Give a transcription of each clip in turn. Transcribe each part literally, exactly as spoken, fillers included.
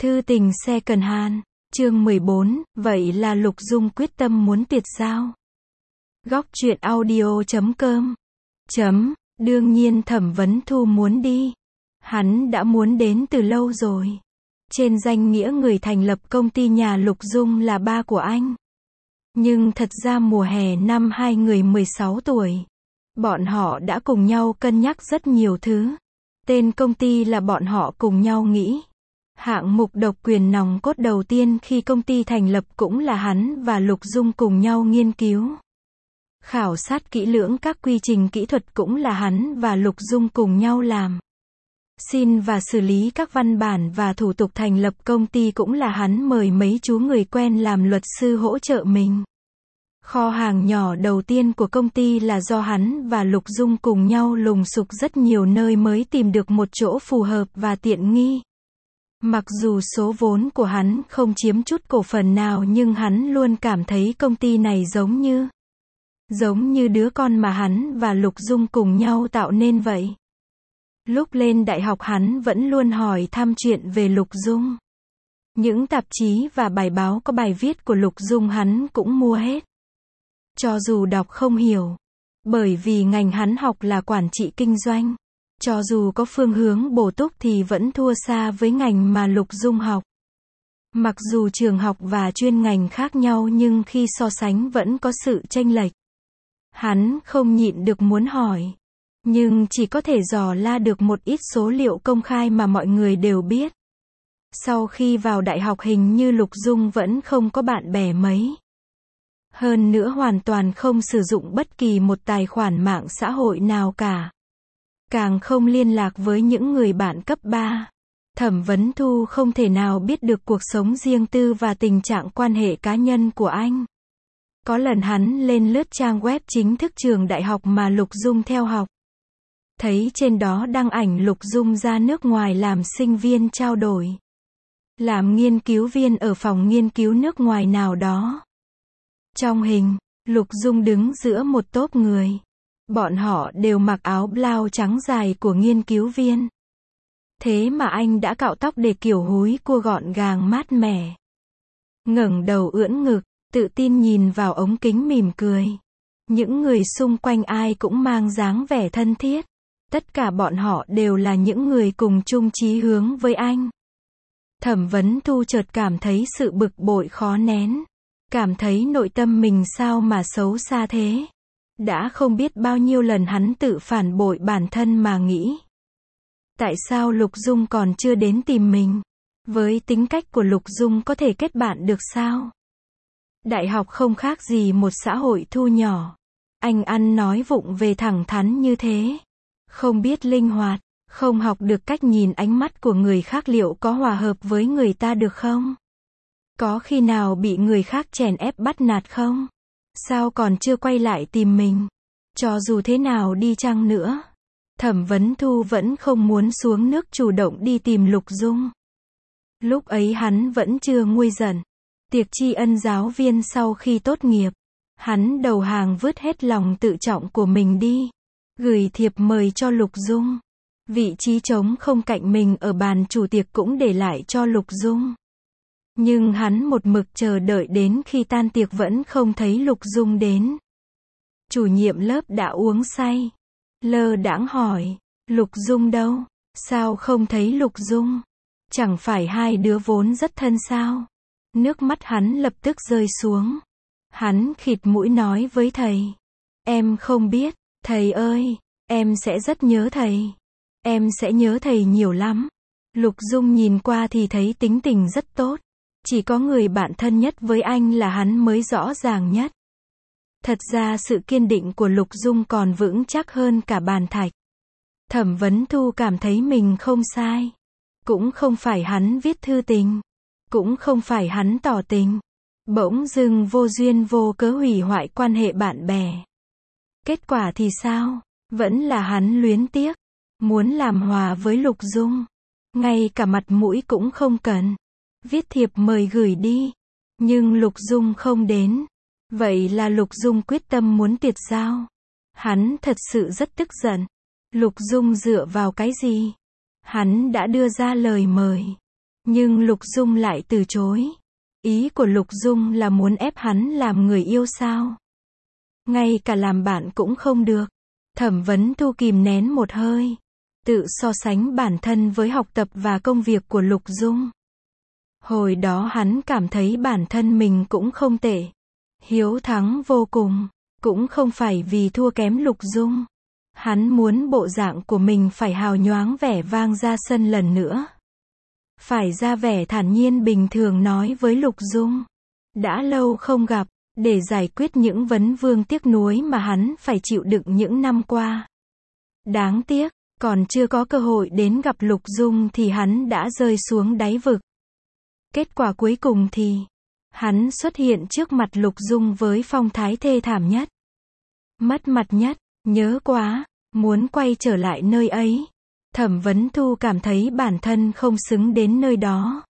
Thư tình second hand, chương mười bốn, vậy là Lục Dung quyết tâm muốn tuyệt giao. Góc truyện audio chấm com chấm, đương nhiên Thẩm Vấn Thu muốn đi. Hắn đã muốn đến từ lâu rồi. Trên danh nghĩa người thành lập công ty nhà Lục Dung là ba của anh. Nhưng thật ra mùa hè năm hai người mười sáu tuổi, bọn họ đã cùng nhau cân nhắc rất nhiều thứ. Tên công ty là bọn họ cùng nhau nghĩ. Hạng mục độc quyền nòng cốt đầu tiên khi công ty thành lập cũng là hắn và Lục Dung cùng nhau nghiên cứu. Khảo sát kỹ lưỡng các quy trình kỹ thuật cũng là hắn và Lục Dung cùng nhau làm. Xin và xử lý các văn bản và thủ tục thành lập công ty cũng là hắn mời mấy chú người quen làm luật sư hỗ trợ mình. Kho hàng nhỏ đầu tiên của công ty là do hắn và Lục Dung cùng nhau lùng sục rất nhiều nơi mới tìm được một chỗ phù hợp và tiện nghi. Mặc dù số vốn của hắn không chiếm chút cổ phần nào nhưng hắn luôn cảm thấy công ty này giống như giống như đứa con mà hắn và Lục Dung cùng nhau tạo nên vậy. Lúc lên đại học hắn vẫn luôn hỏi thăm chuyện về Lục Dung. Những tạp chí và bài báo có bài viết của Lục Dung hắn cũng mua hết. Cho dù đọc không hiểu, bởi vì ngành hắn học là quản trị kinh doanh. Cho dù có phương hướng bổ túc thì vẫn thua xa với ngành mà Lục Dung học. Mặc dù trường học và chuyên ngành khác nhau nhưng khi so sánh vẫn có sự chênh lệch. Hắn không nhịn được muốn hỏi. Nhưng chỉ có thể dò la được một ít số liệu công khai mà mọi người đều biết. Sau khi vào đại học hình như Lục Dung vẫn không có bạn bè mấy. Hơn nữa hoàn toàn không sử dụng bất kỳ một tài khoản mạng xã hội nào cả. Càng không liên lạc với những người bạn cấp ba. Thẩm Vấn Thu không thể nào biết được cuộc sống riêng tư và tình trạng quan hệ cá nhân của anh. Có lần hắn lên lướt trang web chính thức trường đại học mà Lục Dung theo học. Thấy trên đó đăng ảnh Lục Dung ra nước ngoài làm sinh viên trao đổi. Làm nghiên cứu viên ở phòng nghiên cứu nước ngoài nào đó. Trong hình, Lục Dung đứng giữa một tốp người. Bọn họ đều mặc áo blau trắng dài của nghiên cứu viên. Thế mà anh đã cạo tóc để kiểu húi cua gọn gàng mát mẻ. Ngẩng đầu ưỡn ngực, tự tin nhìn vào ống kính mỉm cười. Những người xung quanh ai cũng mang dáng vẻ thân thiết. Tất cả bọn họ đều là những người cùng chung chí hướng với anh. Thẩm Vấn Thu chợt cảm thấy sự bực bội khó nén. Cảm thấy nội tâm mình sao mà xấu xa thế. Đã không biết bao nhiêu lần hắn tự phản bội bản thân mà nghĩ. Tại sao Lục Dung còn chưa đến tìm mình? Với tính cách của Lục Dung có thể kết bạn được sao? Đại học không khác gì một xã hội thu nhỏ. Anh ăn nói vụng về thẳng thắn như thế. Không biết linh hoạt, không học được cách nhìn ánh mắt của người khác liệu có hòa hợp với người ta được không? Có khi nào bị người khác chèn ép bắt nạt không? Sao còn chưa quay lại tìm mình? Cho dù thế nào đi chăng nữa, Thẩm Vấn Thu vẫn không muốn xuống nước chủ động đi tìm Lục Dung. Lúc ấy hắn vẫn chưa nguôi giận. Tiệc tri ân giáo viên sau khi tốt nghiệp, hắn đầu hàng vứt hết lòng tự trọng của mình đi. Gửi thiệp mời cho Lục Dung. Vị trí trống không cạnh mình ở bàn chủ tiệc cũng để lại cho Lục Dung. Nhưng hắn một mực chờ đợi đến khi tan tiệc vẫn không thấy Lục Dung đến. Chủ nhiệm lớp đã uống say. Lơ đãng hỏi, Lục Dung đâu? Sao không thấy Lục Dung? Chẳng phải hai đứa vốn rất thân sao? Nước mắt hắn lập tức rơi xuống. Hắn khịt mũi nói với thầy. Em không biết, thầy ơi, em sẽ rất nhớ thầy. Em sẽ nhớ thầy nhiều lắm. Lục Dung nhìn qua thì thấy tính tình rất tốt. Chỉ có người bạn thân nhất với anh là hắn mới rõ ràng nhất. Thật ra sự kiên định của Lục Dung còn vững chắc hơn cả bàn thạch. Thẩm Vấn Thu cảm thấy mình không sai. Cũng không phải hắn viết thư tình. Cũng không phải hắn tỏ tình. Bỗng dưng vô duyên vô cớ hủy hoại quan hệ bạn bè. Kết quả thì sao? Vẫn là hắn luyến tiếc. Muốn làm hòa với Lục Dung. Ngay cả mặt mũi cũng không cần. Viết thiệp mời gửi đi. Nhưng Lục Dung không đến. Vậy là Lục Dung quyết tâm muốn tuyệt giao. Hắn thật sự rất tức giận. Lục Dung dựa vào cái gì? Hắn đã đưa ra lời mời. Nhưng Lục Dung lại từ chối. Ý của Lục Dung là muốn ép hắn làm người yêu sao? Ngay cả làm bạn cũng không được. Thẩm Vấn Thu kìm nén một hơi. Tự so sánh bản thân với học tập và công việc của Lục Dung. Hồi đó hắn cảm thấy bản thân mình cũng không tệ. Hiếu thắng vô cùng. Cũng không phải vì thua kém Lục Dung. Hắn muốn bộ dạng của mình phải hào nhoáng vẻ vang ra sân lần nữa. Phải ra vẻ thản nhiên bình thường nói với Lục Dung. Đã lâu không gặp, để giải quyết những vấn vương tiếc nuối mà hắn phải chịu đựng những năm qua. Đáng tiếc, còn chưa có cơ hội đến gặp Lục Dung thì hắn đã rơi xuống đáy vực. Kết quả cuối cùng thì, hắn xuất hiện trước mặt Lục Dung với phong thái thê thảm nhất. Mất mặt nhất, nhớ quá, muốn quay trở lại nơi ấy. Thẩm Vấn Thu cảm thấy bản thân không xứng đến nơi đó.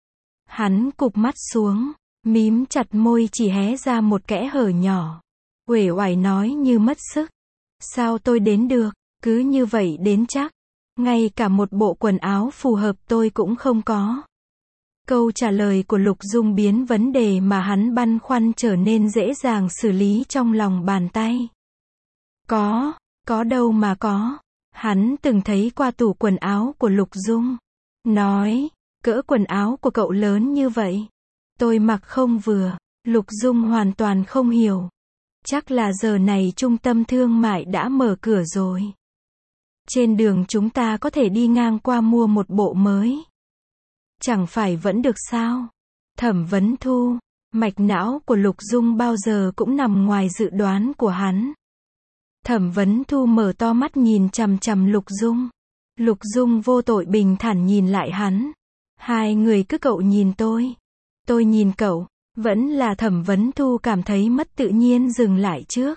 Hắn cụp mắt xuống, mím chặt môi chỉ hé ra một kẽ hở nhỏ. Uể oải nói như mất sức. Sao tôi đến được, cứ như vậy đến chắc. Ngay cả một bộ quần áo phù hợp tôi cũng không có. Câu trả lời của Lục Dung biến vấn đề mà hắn băn khoăn trở nên dễ dàng xử lý trong lòng bàn tay. Có, có đâu mà có. Hắn từng thấy qua tủ quần áo của Lục Dung. Nói, cỡ quần áo của cậu lớn như vậy. Tôi mặc không vừa. Lục Dung hoàn toàn không hiểu. Chắc là giờ này trung tâm thương mại đã mở cửa rồi. Trên đường chúng ta có thể đi ngang qua mua một bộ mới. Chẳng phải vẫn được sao? Thẩm Vấn Thu, mạch não của Lục Dung bao giờ cũng nằm ngoài dự đoán của hắn. Thẩm Vấn Thu mở to mắt nhìn chằm chằm Lục Dung. Lục Dung vô tội bình thản nhìn lại hắn. Hai người cứ cậu nhìn tôi. Tôi nhìn cậu. Vẫn là Thẩm Vấn Thu cảm thấy mất tự nhiên dừng lại trước.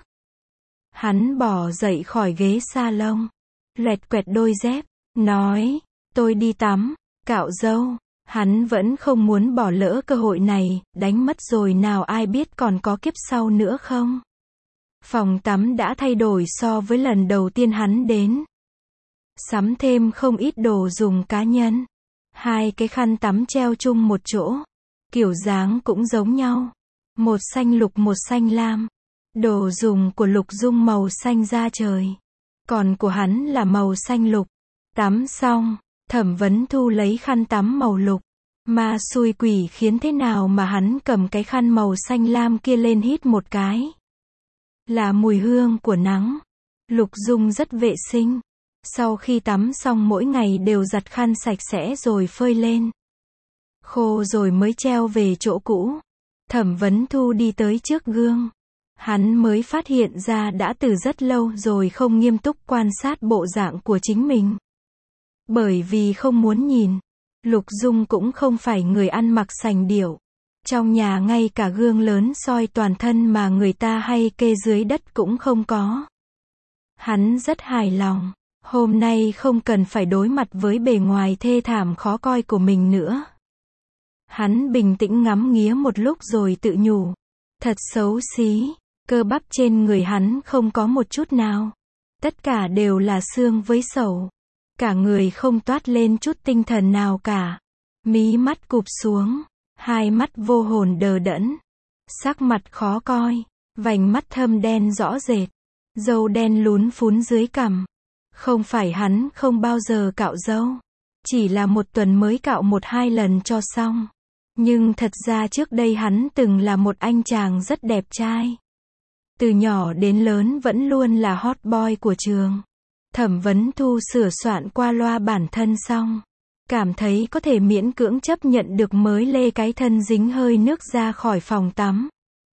Hắn bò dậy khỏi ghế salon. Loẹt quẹt đôi dép. Nói. Tôi đi tắm. Cạo râu. Hắn vẫn không muốn bỏ lỡ cơ hội này. Đánh mất rồi nào ai biết còn có kiếp sau nữa không? Phòng tắm đã thay đổi so với lần đầu tiên hắn đến. Sắm thêm không ít đồ dùng cá nhân. Hai cái khăn tắm treo chung một chỗ. Kiểu dáng cũng giống nhau. Một xanh lục một xanh lam. Đồ dùng của Lục Dung màu xanh da trời. Còn của hắn là màu xanh lục. Tắm xong, Thẩm Vấn Thu lấy khăn tắm màu lục. Ma xui quỷ khiến thế nào mà hắn cầm cái khăn màu xanh lam kia lên hít một cái. Là mùi hương của nắng. Lục Dung rất vệ sinh. Sau khi tắm xong mỗi ngày đều giặt khăn sạch sẽ rồi phơi lên. Khô rồi mới treo về chỗ cũ. Thẩm Vấn Thu đi tới trước gương. Hắn mới phát hiện ra đã từ rất lâu rồi không nghiêm túc quan sát bộ dạng của chính mình. Bởi vì không muốn nhìn. Lục Dung cũng không phải người ăn mặc sành điệu. Trong nhà ngay cả gương lớn soi toàn thân mà người ta hay kê dưới đất cũng không có. Hắn rất hài lòng. Hôm nay không cần phải đối mặt với bề ngoài thê thảm khó coi của mình nữa. Hắn bình tĩnh ngắm nghía một lúc rồi tự nhủ. Thật xấu xí. Cơ bắp trên người hắn không có một chút nào. Tất cả đều là xương với sầu. Cả người không toát lên chút tinh thần nào cả. Mí mắt cụp xuống. Hai mắt vô hồn đờ đẫn. Sắc mặt khó coi. Vành mắt thâm đen rõ rệt. Râu đen lún phún dưới cằm. Không phải hắn không bao giờ cạo râu. Chỉ là một tuần mới cạo một hai lần cho xong. Nhưng thật ra trước đây hắn từng là một anh chàng rất đẹp trai. Từ nhỏ đến lớn vẫn luôn là hot boy của trường. Thẩm Vấn Thu sửa soạn qua loa bản thân xong. Cảm thấy có thể miễn cưỡng chấp nhận được mới lê cái thân dính hơi nước ra khỏi phòng tắm.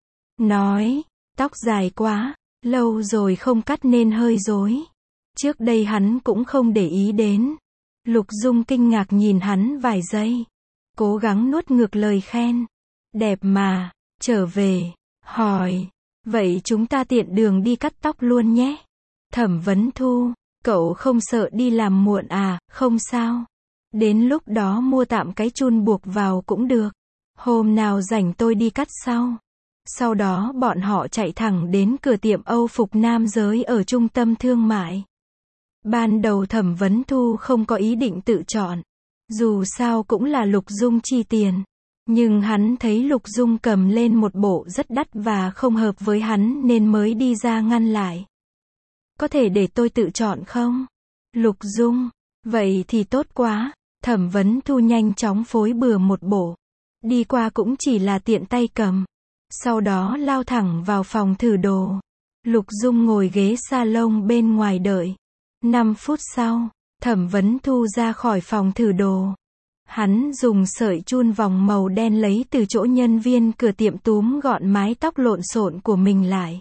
Nói, tóc dài quá, lâu rồi không cắt nên hơi rối. Trước đây hắn cũng không để ý đến. Lục Dung kinh ngạc nhìn hắn vài giây. Cố gắng nuốt ngược lời khen. Đẹp mà, trở về, hỏi. Vậy chúng ta tiện đường đi cắt tóc luôn nhé. Thẩm Vấn Thu, cậu không sợ đi làm muộn à? Không sao. Đến lúc đó mua tạm cái chun buộc vào cũng được. Hôm nào rảnh tôi đi cắt sau. Sau đó bọn họ chạy thẳng đến cửa tiệm Âu phục nam giới ở trung tâm thương mại. Ban đầu Thẩm Vấn Thu không có ý định tự chọn. Dù sao cũng là Lục Dung chi tiền. Nhưng hắn thấy Lục Dung cầm lên một bộ rất đắt và không hợp với hắn nên mới đi ra ngăn lại. Có thể để tôi tự chọn không? Lục Dung, vậy thì tốt quá. Thẩm Vấn Thu nhanh chóng phối bừa một bộ. Đi qua cũng chỉ là tiện tay cầm. Sau đó lao thẳng vào phòng thử đồ. Lục Dung ngồi ghế salon bên ngoài đợi. năm phút sau, Thẩm Vấn Thu ra khỏi phòng thử đồ. Hắn dùng sợi chun vòng màu đen lấy từ chỗ nhân viên cửa tiệm túm gọn mái tóc lộn xộn của mình lại.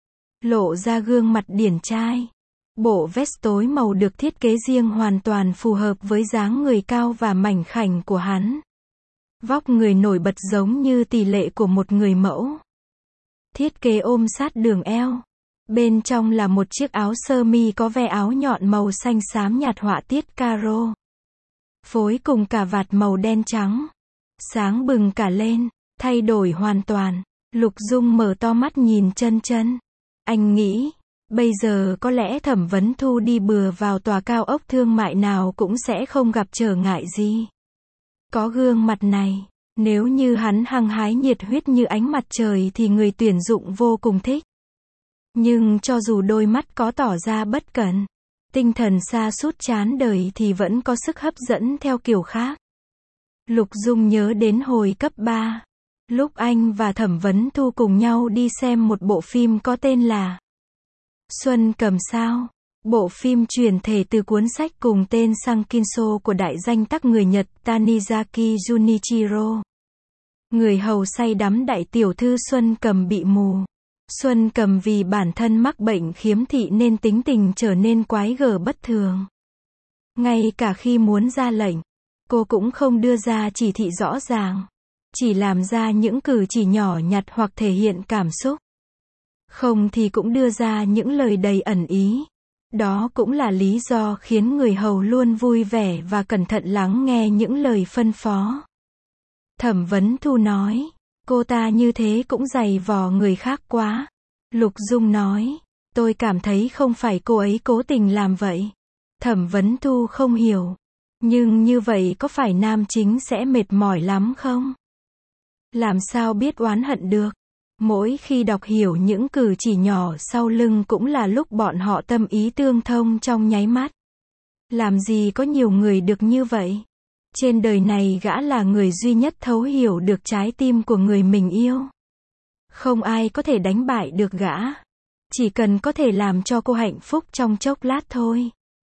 Lộ ra gương mặt điển trai. Bộ vest tối màu được thiết kế riêng hoàn toàn phù hợp với dáng người cao và mảnh khảnh của hắn. Vóc người nổi bật giống như tỷ lệ của một người mẫu. Thiết kế ôm sát đường eo. Bên trong là một chiếc áo sơ mi có ve áo nhọn màu xanh xám nhạt họa tiết caro. Phối cùng cà vạt màu đen trắng. Sáng bừng cả lên, thay đổi hoàn toàn. Lục Dung mở to mắt nhìn chân chân. Anh nghĩ, bây giờ có lẽ Thẩm Vấn Thu đi bừa vào tòa cao ốc thương mại nào cũng sẽ không gặp trở ngại gì. Có gương mặt này, nếu như hắn hăng hái nhiệt huyết như ánh mặt trời thì người tuyển dụng vô cùng thích. Nhưng cho dù đôi mắt có tỏ ra bất cẩn, tinh thần sa sút chán đời thì vẫn có sức hấp dẫn theo kiểu khác. Lục Dung nhớ đến hồi cấp ba, lúc anh và Thẩm Vấn Thu cùng nhau đi xem một bộ phim có tên là Xuân Cầm Sao. Bộ phim chuyển thể từ cuốn sách cùng tên Sankinso của đại danh tác người Nhật Tanizaki Junichiro. Người hầu say đắm đại tiểu thư Xuân Cầm bị mù. Xuân Cầm vì bản thân mắc bệnh khiếm thị nên tính tình trở nên quái gở bất thường. Ngay cả khi muốn ra lệnh, cô cũng không đưa ra chỉ thị rõ ràng, chỉ làm ra những cử chỉ nhỏ nhặt hoặc thể hiện cảm xúc. Không thì cũng đưa ra những lời đầy ẩn ý. Đó cũng là lý do khiến người hầu luôn vui vẻ và cẩn thận lắng nghe những lời phân phó. Thẩm Vấn Thu nói, cô ta như thế cũng dày vò người khác quá. Lục Dung nói, tôi cảm thấy không phải cô ấy cố tình làm vậy. Thẩm Vấn Thu không hiểu. Nhưng như vậy có phải nam chính sẽ mệt mỏi lắm không? Làm sao biết oán hận được? Mỗi khi đọc hiểu những cử chỉ nhỏ sau lưng cũng là lúc bọn họ tâm ý tương thông trong nháy mắt. Làm gì có nhiều người được như vậy? Trên đời này gã là người duy nhất thấu hiểu được trái tim của người mình yêu. Không ai có thể đánh bại được gã. Chỉ cần có thể làm cho cô hạnh phúc trong chốc lát thôi.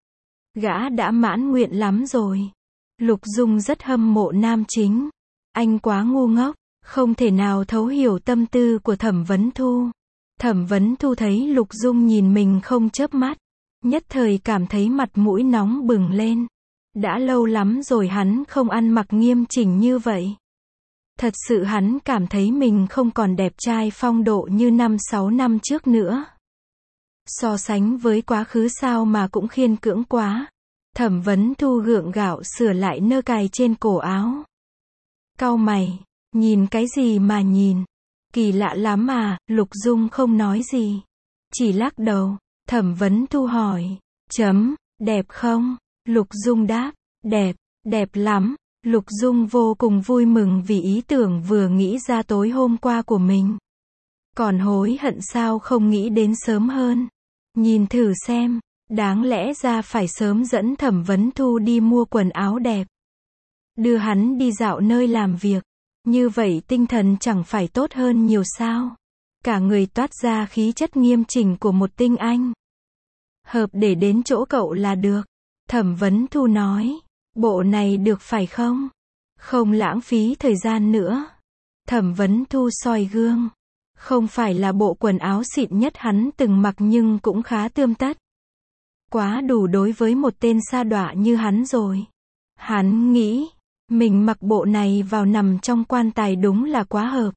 Gã đã mãn nguyện lắm rồi. Lục Dung rất hâm mộ nam chính. Anh quá ngu ngốc, không thể nào thấu hiểu tâm tư của Thẩm Vấn Thu. Thẩm Vấn Thu thấy Lục Dung nhìn mình không chớp mắt, nhất thời cảm thấy mặt mũi nóng bừng lên. Đã lâu lắm rồi hắn không ăn mặc nghiêm chỉnh như vậy. Thật sự hắn cảm thấy mình không còn đẹp trai phong độ như năm sáu năm trước nữa. So sánh với quá khứ sao mà cũng khiên cưỡng quá. Thẩm Vấn Thu gượng gạo sửa lại nơ cài trên cổ áo. Cau mày, nhìn cái gì mà nhìn? Kỳ lạ lắm à, Lục Dung không nói gì. Chỉ lắc đầu. Thẩm Vấn Thu hỏi, chấm, đẹp không? Lục Dung đáp, đẹp, đẹp lắm. Lục Dung vô cùng vui mừng vì ý tưởng vừa nghĩ ra tối hôm qua của mình. Còn hối hận sao không nghĩ đến sớm hơn. Nhìn thử xem, đáng lẽ ra phải sớm dẫn Thẩm Vấn Thu đi mua quần áo đẹp. Đưa hắn đi dạo nơi làm việc. Như vậy tinh thần chẳng phải tốt hơn nhiều sao. Cả người toát ra khí chất nghiêm chỉnh của một tinh anh. Hợp để đến chỗ cậu là được. Thẩm Vấn Thu nói, bộ này được phải không? Không lãng phí thời gian nữa. Thẩm Vấn Thu soi gương. Không phải là bộ quần áo xịn nhất hắn từng mặc nhưng cũng khá tươm tất. Quá đủ đối với một tên sa đọa như hắn rồi. Hắn nghĩ, mình mặc bộ này vào nằm trong quan tài đúng là quá hợp.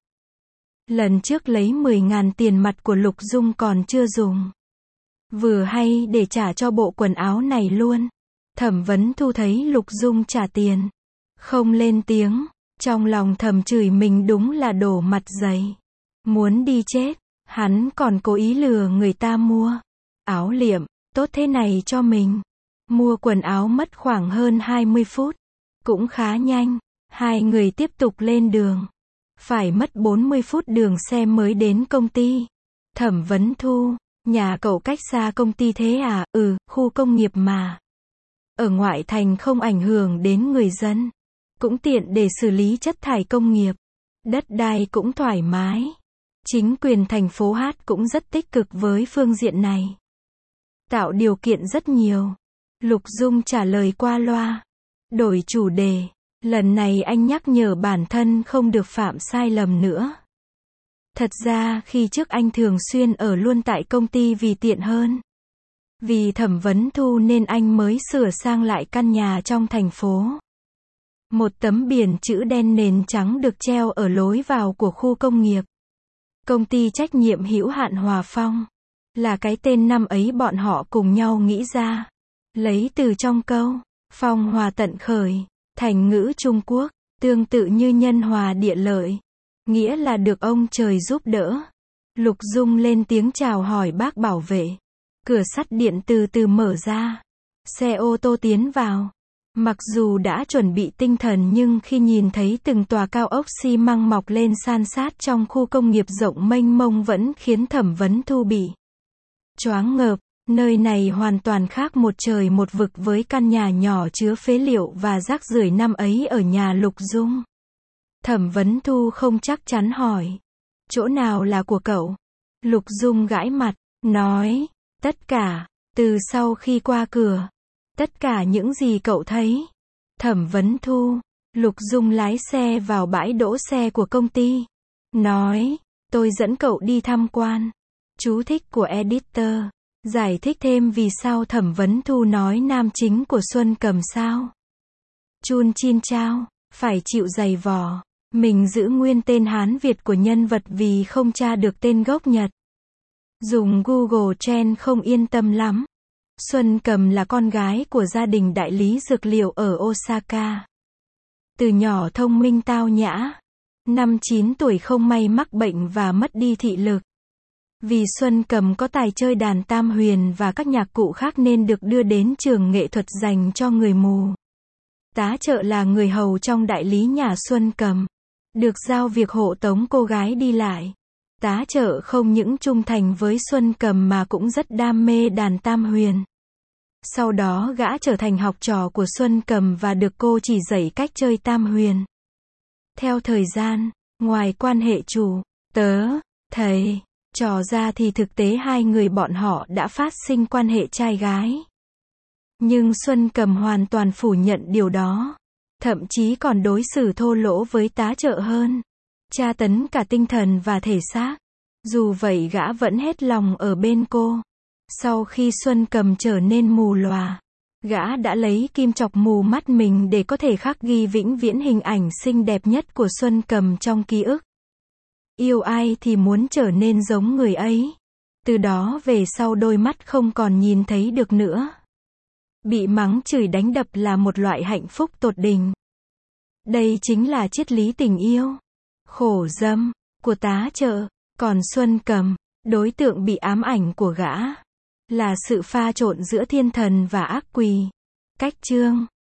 Lần trước lấy mười ngàn tiền mặt của Lục Dung còn chưa dùng. Vừa hay để trả cho bộ quần áo này luôn. Thẩm Vấn Thu thấy Lục Dung trả tiền. Không lên tiếng. Trong lòng thầm chửi mình đúng là đổ mặt dày. Muốn đi chết. Hắn còn cố ý lừa người ta mua áo liệm tốt thế này cho mình. Mua quần áo mất khoảng hơn hai mươi phút. cũng khá nhanh. Hai người tiếp tục lên đường. Phải mất bốn mươi phút đường xe mới đến công ty. Thẩm Vấn Thu, nhà cậu cách xa công ty thế à? Ừ, khu công nghiệp mà. Ở ngoại thành không ảnh hưởng đến người dân. Cũng tiện để xử lý chất thải công nghiệp. Đất đai cũng thoải mái. Chính quyền thành phố Hát cũng rất tích cực với phương diện này. Tạo điều kiện rất nhiều. Lục Dung trả lời qua loa. Đổi chủ đề. Lần này anh nhắc nhở bản thân không được phạm sai lầm nữa. Thật ra khi trước anh thường xuyên ở luôn tại công ty vì tiện hơn. Vì Thẩm Vấn Thu nên anh mới sửa sang lại căn nhà trong thành phố. Một tấm biển chữ đen nền trắng được treo ở lối vào của khu công nghiệp. Công ty trách nhiệm hữu hạn Hòa Phong. Là cái tên năm ấy bọn họ cùng nhau nghĩ ra. Lấy từ trong câu, phong hòa tận khởi, thành ngữ Trung Quốc, tương tự như nhân hòa địa lợi. Nghĩa là được ông trời giúp đỡ. Lục Dung lên tiếng chào hỏi bác bảo vệ. Cửa sắt điện từ từ mở ra. Xe ô tô tiến vào. Mặc dù đã chuẩn bị tinh thần nhưng khi nhìn thấy từng tòa cao ốc xi măng mọc lên san sát trong khu công nghiệp rộng mênh mông vẫn khiến Thẩm Vấn Thu bị choáng ngợp. Nơi này hoàn toàn khác một trời một vực với căn nhà nhỏ chứa phế liệu và rác rưởi năm ấy ở nhà Lục Dung. Thẩm Vấn Thu không chắc chắn hỏi. Chỗ nào là của cậu? Lục Dung gãi mặt, nói, tất cả, từ sau khi qua cửa. Tất cả những gì cậu thấy. Thẩm Vấn Thu, Lục Dung lái xe vào bãi đỗ xe của công ty. Nói, tôi dẫn cậu đi tham quan. Chú thích của editor. Giải thích thêm vì sao Thẩm Vấn Thu nói nam chính của Xuân Cầm sao. Chun Chin Chao, phải chịu dày vò. Mình giữ nguyên tên Hán Việt của nhân vật vì không tra được tên gốc Nhật. Dùng Google Trend không yên tâm lắm. Xuân Cầm là con gái của gia đình đại lý dược liệu ở Osaka. Từ nhỏ thông minh tao nhã. Năm chín tuổi không may mắc bệnh và mất đi thị lực. Vì Xuân Cầm có tài chơi đàn tam huyền và các nhạc cụ khác nên được đưa đến trường nghệ thuật dành cho người mù. Tá trợ là người hầu trong đại lý nhà Xuân Cầm. Được giao việc hộ tống cô gái đi lại. Tá trợ không những trung thành với Xuân Cầm mà cũng rất đam mê đàn tam huyền. Sau đó gã trở thành học trò của Xuân Cầm và được cô chỉ dạy cách chơi tam huyền. Theo thời gian, ngoài quan hệ chủ, tớ, thầy, trò ra thì thực tế hai người bọn họ đã phát sinh quan hệ trai gái. Nhưng Xuân Cầm hoàn toàn phủ nhận điều đó. Thậm chí còn đối xử thô lỗ với tá trợ hơn. Tra tấn cả tinh thần và thể xác. Dù vậy gã vẫn hết lòng ở bên cô. Sau khi Xuân Cầm trở nên mù lòa, gã đã lấy kim chọc mù mắt mình để có thể khắc ghi vĩnh viễn hình ảnh xinh đẹp nhất của Xuân Cầm trong ký ức. Yêu ai thì muốn trở nên giống người ấy. Từ đó về sau đôi mắt không còn nhìn thấy được nữa. Bị mắng chửi đánh đập là một loại hạnh phúc tột đỉnh. Đây chính là triết lý tình yêu khổ dâm của tá trợ. Còn Xuân Cầm, đối tượng bị ám ảnh của gã, là sự pha trộn giữa thiên thần và ác quỷ. Cách chương